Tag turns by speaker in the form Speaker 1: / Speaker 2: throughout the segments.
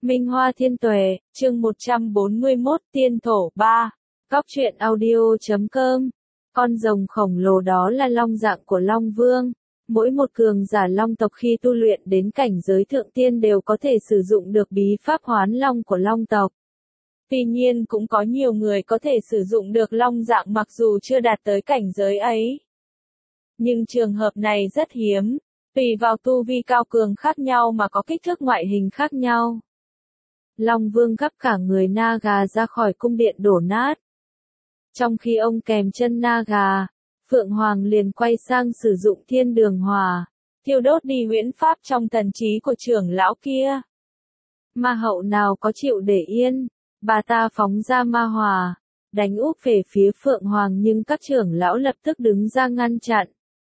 Speaker 1: Minh Hoa Thiên Tuệ, chương 141 Tiên Thổ 3. Cóc truyện audio.com. Con rồng khổng lồ đó là long dạng của Long Vương. Mỗi một cường giả long tộc khi tu luyện đến cảnh giới thượng tiên đều có thể sử dụng được bí pháp hoán long của long tộc. Tuy nhiên cũng có nhiều người có thể sử dụng được long dạng mặc dù chưa đạt tới cảnh giới ấy. Nhưng trường hợp này rất hiếm, tùy vào tu vi cao cường khác nhau mà có kích thước ngoại hình khác nhau. Long Vương gắp cả người Naga ra khỏi cung điện đổ nát. Trong khi ông kèm chân Naga, Phượng Hoàng liền quay sang sử dụng thiên đường hỏa, thiêu đốt đi huyễn pháp trong thần trí của trưởng lão kia. Ma hậu nào có chịu để yên, bà ta phóng ra ma hỏa, đánh úp về phía Phượng Hoàng nhưng các trưởng lão lập tức đứng ra ngăn chặn.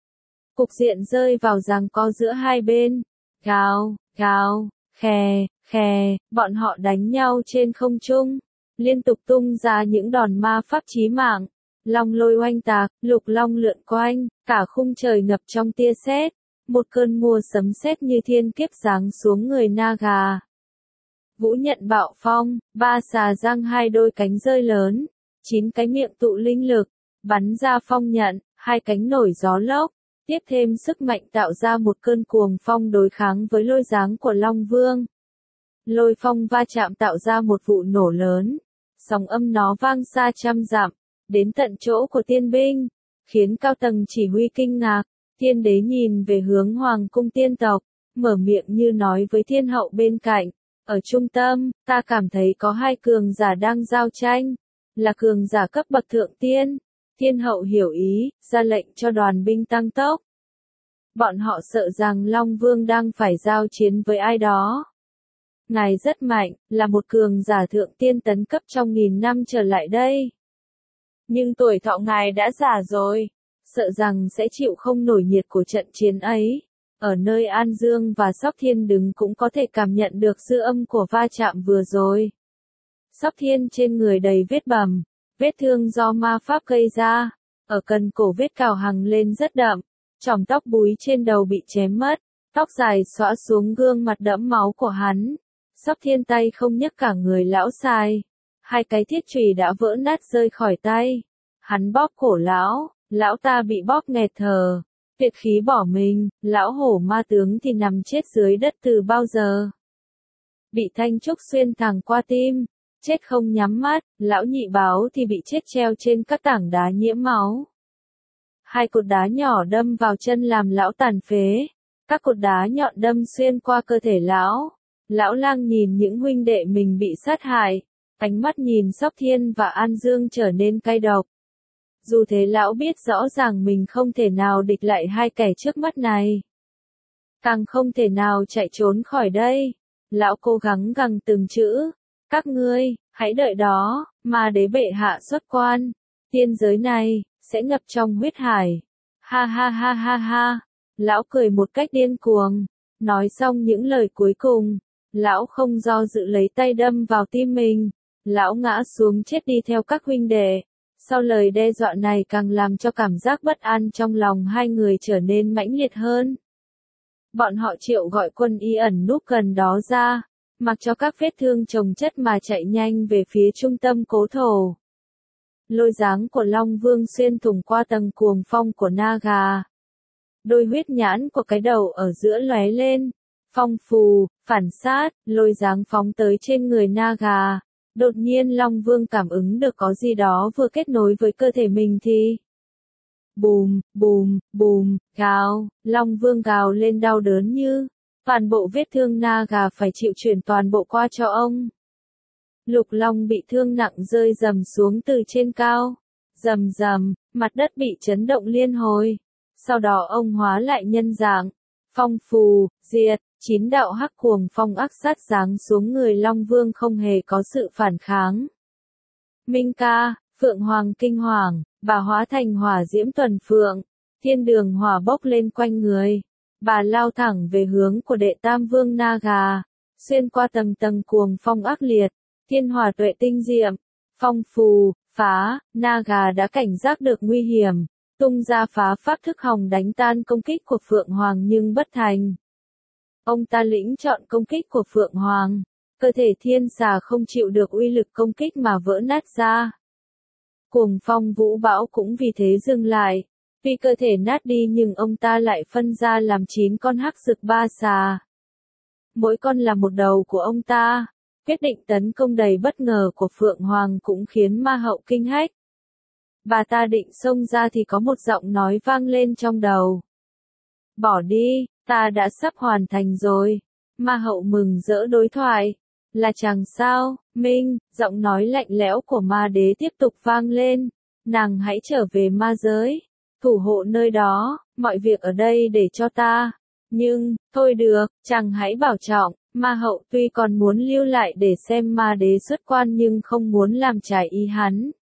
Speaker 1: Cục diện rơi vào giằng co giữa hai bên. Gào, gào, khè, khè, bọn họ đánh nhau trên không trung, liên tục tung ra những đòn ma pháp chí mạng. Long lôi oanh tạc, lục long lượn quanh, cả khung trời ngập trong tia sét. Một cơn mưa sấm sét như thiên kiếp giáng xuống người Naga. Vũ nhận bạo phong, ba xà giang hai đôi cánh rơi lớn, 9 cái miệng tụ linh lực, bắn ra phong nhận, 2 cánh nổi gió lốc, tiếp thêm sức mạnh tạo ra một cơn cuồng phong đối kháng với lôi giáng của Long Vương. Lôi phong va chạm tạo ra một vụ nổ lớn, sóng âm nó vang xa trăm dặm, đến tận chỗ của tiên binh, khiến cao tầng chỉ huy kinh ngạc. Tiên đế nhìn về hướng hoàng cung tiên tộc, mở miệng như nói với thiên hậu bên cạnh. Ở trung tâm, ta cảm thấy có 2 cường giả đang giao tranh, là cường giả cấp bậc thượng tiên. Thiên hậu hiểu ý, ra lệnh cho đoàn binh tăng tốc. Bọn họ sợ rằng Long Vương đang phải giao chiến với ai đó. Ngài rất mạnh, là một cường giả thượng tiên tấn cấp trong 1000 năm trở lại đây. Nhưng tuổi thọ ngài đã già rồi, sợ rằng sẽ chịu không nổi nhiệt của trận chiến ấy. Ở nơi An Dương và Sóc Thiên đứng cũng có thể cảm nhận được dư âm của va chạm vừa rồi. Sóc Thiên trên người đầy vết bầm, vết thương do ma pháp gây ra, ở cần cổ vết cào hằng lên rất đậm, chòm tóc búi trên đầu bị chém mất, tóc dài xõa xuống gương mặt đẫm máu của hắn. Sóc Thiên tay không nhấc cả người lão xài, 2 cái thiết chùy đã vỡ nát rơi khỏi tay. Hắn bóp cổ lão ta bị bóp nghẹt thở. Tuyệt khí bỏ mình, lão hổ ma tướng thì nằm chết dưới đất từ bao giờ. Bị thanh trúc xuyên thẳng qua tim, chết không nhắm mắt, lão nhị báo thì bị chết treo trên các tảng đá nhiễm máu. 2 cột đá nhỏ đâm vào chân làm lão tàn phế, các cột đá nhọn đâm xuyên qua cơ thể lão. Lão lang nhìn những huynh đệ mình bị sát hại, ánh mắt nhìn Sóc Thiên và An Dương trở nên cay độc. Dù thế lão biết rõ ràng mình không thể nào địch lại 2 kẻ trước mắt này. Càng không thể nào chạy trốn khỏi đây. Lão cố gắng gằn từng chữ. Các ngươi, hãy đợi đó, ma đế bệ hạ xuất quan. Tiên giới này, sẽ ngập trong huyết hải. Ha ha ha ha ha. Lão cười một cách điên cuồng. Nói xong những lời cuối cùng, lão không do dự lấy tay đâm vào tim mình. Lão ngã xuống chết đi theo các huynh đệ. Sau lời đe dọa này càng làm cho cảm giác bất an trong lòng 2 người trở nên mãnh liệt hơn. Bọn họ triệu gọi quân y ẩn núp gần đó ra, mặc cho các vết thương chồng chất mà chạy nhanh về phía trung tâm cố thổ. Lôi giáng của Long Vương xuyên thủng qua tầng cuồng phong của Naga. Đôi huyết nhãn của cái đầu ở giữa lóe lên, phong phù, phản sát, lôi giáng phóng tới trên người Naga. Đột nhiên Long Vương cảm ứng được có gì đó vừa kết nối với cơ thể mình thì bùm, bùm, bùm, gào, Long Vương gào lên đau đớn như toàn bộ vết thương Naga phải chịu chuyển toàn bộ qua cho ông. Lục Long bị thương nặng rơi rầm xuống từ trên cao, rầm rầm, mặt đất bị chấn động liên hồi. Sau đó ông hóa lại nhân dạng, phong phù, diệt. 9 đạo hắc cuồng phong ác sát giáng xuống người Long Vương không hề có sự phản kháng. Minh ca, Phượng Hoàng kinh hoàng, bà hóa thành hỏa diễm tuần phượng, thiên đường hỏa bốc lên quanh người. Bà lao thẳng về hướng của đệ tam vương Naga, xuyên qua tầng tầng cuồng phong ác liệt, thiên hỏa tuệ tinh diệm, phong phù, phá, Naga đã cảnh giác được nguy hiểm, tung ra phá pháp thức hòng đánh tan công kích của Phượng Hoàng nhưng bất thành. Ông ta lĩnh chọn công kích của Phượng Hoàng, cơ thể thiên xà không chịu được uy lực công kích mà vỡ nát ra. Cuồng phong vũ bão cũng vì thế dừng lại. Tuy cơ thể nát đi nhưng ông ta lại phân ra làm 9 con hắc dực ba xà. Mỗi con là một đầu của ông ta. Quyết định tấn công đầy bất ngờ của Phượng Hoàng cũng khiến ma hậu kinh hách. Bà ta định xông ra thì có một giọng nói vang lên trong đầu. Bỏ đi, ta đã sắp hoàn thành rồi. Ma hậu mừng rỡ đối thoại. Là chàng sao, Minh, giọng nói lạnh lẽo của ma đế tiếp tục vang lên. Nàng hãy trở về ma giới, thủ hộ nơi đó, mọi việc ở đây để cho ta. Nhưng, thôi được, chàng hãy bảo trọng. Ma hậu tuy còn muốn lưu lại để xem ma đế xuất quan nhưng không muốn làm trái ý hắn.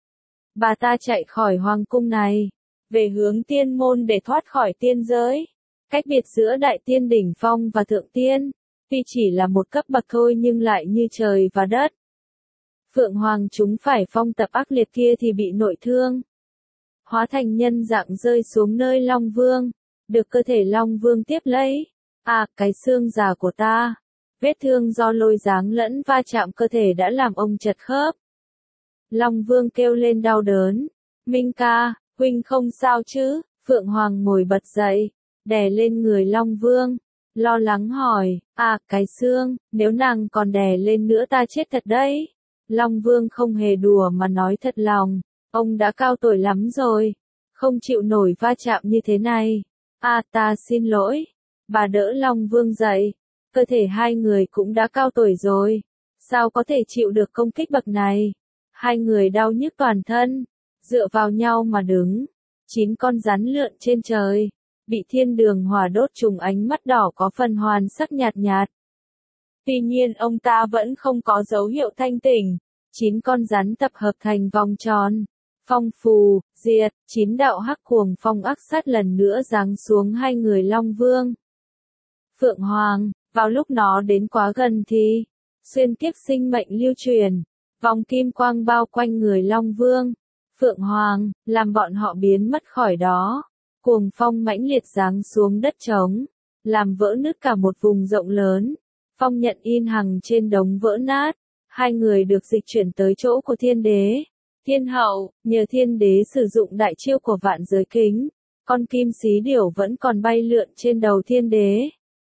Speaker 1: Bà ta chạy khỏi hoàng cung này, về hướng tiên môn để thoát khỏi tiên giới. Cách biệt giữa đại tiên đỉnh phong và thượng tiên, tuy chỉ là một cấp bậc thôi nhưng lại như trời và đất. Phượng Hoàng chúng phải phong tập ác liệt kia thì bị nội thương. Hóa thành nhân dạng rơi xuống nơi Long Vương, được cơ thể Long Vương tiếp lấy. À, cái xương già của ta. Vết thương do lôi giáng lẫn va chạm cơ thể đã làm ông chật khớp. Long Vương kêu lên đau đớn. Minh ca, huynh không sao chứ? Phượng Hoàng ngồi bật dậy, đè lên người Long Vương, lo lắng hỏi, à, cái xương, nếu nàng còn đè lên nữa ta chết thật đấy. Long Vương không hề đùa mà nói thật lòng, ông đã cao tuổi lắm rồi, không chịu nổi va chạm như thế này. À, ta xin lỗi. Bà đỡ Long Vương dậy, cơ thể hai người cũng đã cao tuổi rồi, sao có thể chịu được công kích bậc này. Hai người đau nhức toàn thân, dựa vào nhau mà đứng. 9 con rắn lượn trên trời, bị thiên đường hỏa đốt trùng ánh mắt đỏ có phần hoàn sắc nhạt nhạt. Tuy nhiên ông ta vẫn không có dấu hiệu thanh tỉnh. 9 con rắn tập hợp thành vòng tròn. Phong phù, diệt, 9 đạo hắc cuồng phong ác sát lần nữa giáng xuống hai người Long Vương. Phượng Hoàng, vào lúc nó đến quá gần thì, xuyên kiếp sinh mệnh lưu truyền, vòng kim quang bao quanh người Long Vương. Phượng Hoàng, làm bọn họ biến mất khỏi đó. Cuồng phong mãnh liệt giáng xuống đất trống, làm vỡ nứt cả một vùng rộng lớn. Phong nhận in hằng trên đống vỡ nát. Hai người được dịch chuyển tới chỗ của thiên đế. Thiên hậu, nhờ thiên đế sử dụng đại chiêu của vạn giới kính, con kim xí điểu vẫn còn bay lượn trên đầu thiên đế.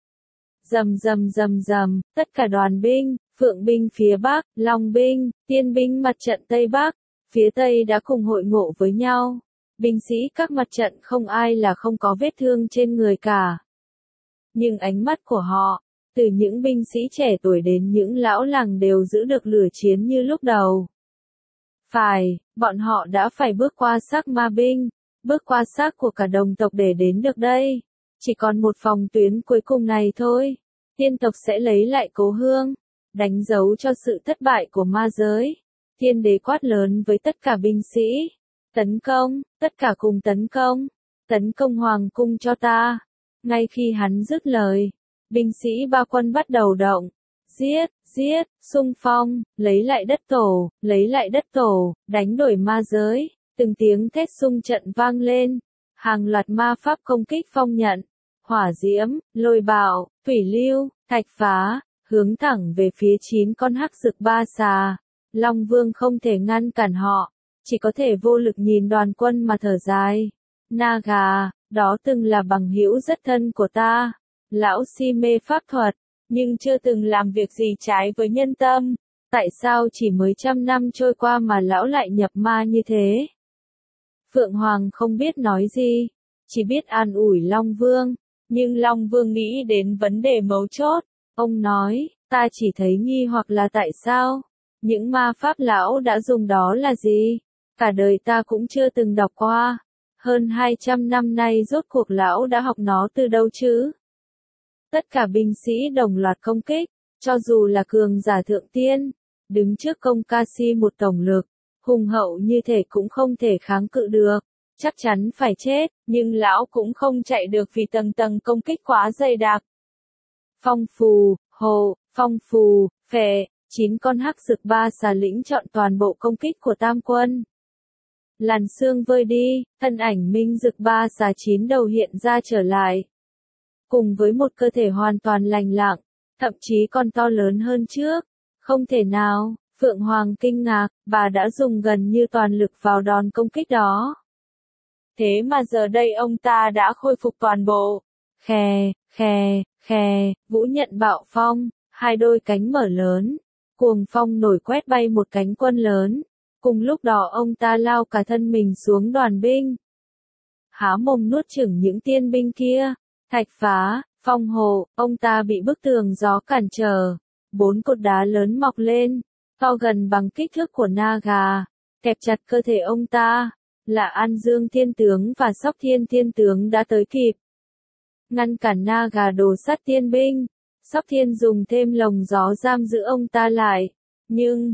Speaker 1: Rầm rầm rầm rầm, tất cả đoàn binh, Phượng binh phía Bắc, Long binh, Tiên binh mặt trận Tây Bắc, phía Tây đã cùng hội ngộ với nhau. Binh sĩ các mặt trận không ai là không có vết thương trên người cả. Nhưng ánh mắt của họ, từ những binh sĩ trẻ tuổi đến những lão làng đều giữ được lửa chiến như lúc đầu. Phải, bọn họ đã phải bước qua xác ma binh, bước qua xác của cả đồng tộc để đến được đây. Chỉ còn một phòng tuyến cuối cùng này thôi, tiên tộc sẽ lấy lại cố hương, đánh dấu cho sự thất bại của ma giới. Thiên đế quát lớn với tất cả binh sĩ, tấn công, tất cả cùng tấn công hoàng cung cho ta. Ngay khi hắn dứt lời, binh sĩ ba quân bắt đầu động, giết, xung phong, lấy lại đất tổ, đánh đuổi ma giới. Từng tiếng thét xung trận vang lên, hàng loạt ma pháp công kích phong nhận, hỏa diễm, lôi bạo, thủy lưu, thạch phá, hướng thẳng về phía 9 con hắc dực ba xà. Long Vương không thể ngăn cản họ, chỉ có thể vô lực nhìn đoàn quân mà thở dài. Naga, đó từng là bằng hữu rất thân của ta. Lão si mê pháp thuật, nhưng chưa từng làm việc gì trái với nhân tâm. Tại sao chỉ mới 100 năm trôi qua mà lão lại nhập ma như thế? Phượng Hoàng không biết nói gì, chỉ biết an ủi Long Vương. Nhưng Long Vương nghĩ đến vấn đề mấu chốt. Ông nói, ta chỉ thấy nghi hoặc là tại sao? Những ma pháp lão đã dùng đó là gì? Cả đời ta cũng chưa từng đọc qua. Hơn 200 năm nay rốt cuộc lão đã học nó từ đâu chứ? Tất cả binh sĩ đồng loạt công kích, cho dù là cường giả thượng tiên, đứng trước công ca si một tổng lực, hùng hậu như thể cũng không thể kháng cự được, chắc chắn phải chết, nhưng lão cũng không chạy được vì tầng tầng công kích quá dày đặc. Phong phù, hồ, phong phù, phệ, 9 con hắc dực ba xà lĩnh chọn toàn bộ công kích của tam quân. Làn sương vơi đi, thân ảnh minh dực ba xà 9 đầu hiện ra trở lại. Cùng với một cơ thể hoàn toàn lành lặng, thậm chí còn to lớn hơn trước, Không thể nào, Phượng Hoàng kinh ngạc, bà đã dùng gần như toàn lực vào đòn công kích đó. Thế mà giờ đây ông ta đã khôi phục toàn bộ. Khè, khè, khè, Vũ nhận bạo phong, hai đôi cánh mở lớn. Cuồng phong nổi quét bay một cánh quân lớn. Cùng lúc đó ông ta lao cả thân mình xuống đoàn binh. Há mồm nuốt chửng những tiên binh kia. Thạch phá, phong hộ, ông ta bị bức tường gió cản trở. 4 cột đá lớn mọc lên, to gần bằng kích thước của Naga, kẹp chặt cơ thể ông ta. Là An Dương Thiên Tướng và Sóc Thiên Thiên Tướng đã tới kịp. Ngăn cản Naga đồ sát tiên binh. Sóc Thiên dùng thêm lồng gió giam giữ ông ta lại. Nhưng,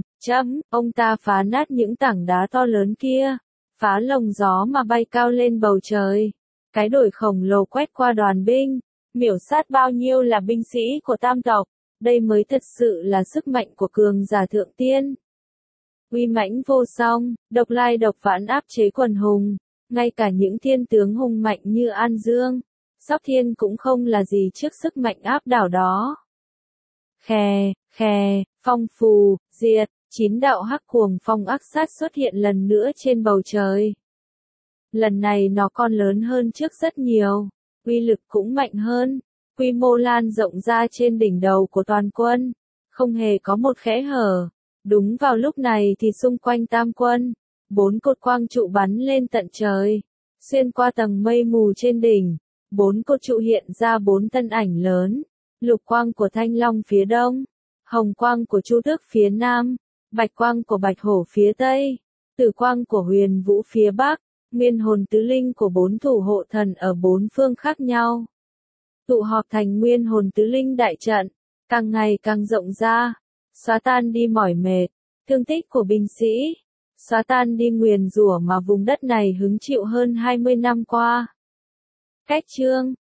Speaker 1: ông ta phá nát những tảng đá to lớn kia. Phá lồng gió mà bay cao lên bầu trời. Cái đồi khổng lồ quét qua đoàn binh. Miểu sát bao nhiêu là binh sĩ của tam tộc. Đây mới thật sự là sức mạnh của cường giả thượng tiên. Uy mãnh vô song, độc lai độc vãn áp chế quần hùng. Ngay cả những thiên tướng hùng mạnh như An Dương, Sóc Thiên cũng không là gì trước sức mạnh áp đảo đó. Khè, khè, phong phù, diệt, 9 đạo hắc cuồng phong ác sát xuất hiện lần nữa trên bầu trời. Lần này nó còn lớn hơn trước rất nhiều, uy lực cũng mạnh hơn, quy mô lan rộng ra trên đỉnh đầu của toàn quân, không hề có một kẽ hở. Đúng vào lúc này thì xung quanh tam quân, 4 cột quang trụ bắn lên tận trời, xuyên qua tầng mây mù trên đỉnh, 4 cột trụ hiện ra 4 thân ảnh lớn, lục quang của Thanh Long phía đông, hồng quang của Chu Tước phía nam, bạch quang của Bạch Hổ phía tây, tử quang của Huyền Vũ phía bắc, nguyên hồn tứ linh của 4 thủ hộ thần ở 4 phương khác nhau. Tụ họp thành nguyên hồn tứ linh đại trận, càng ngày càng rộng ra, xóa tan đi mỏi mệt, thương tích của binh sĩ, xóa tan đi nguyền rủa mà vùng đất này hứng chịu hơn 20 năm qua. Cách chương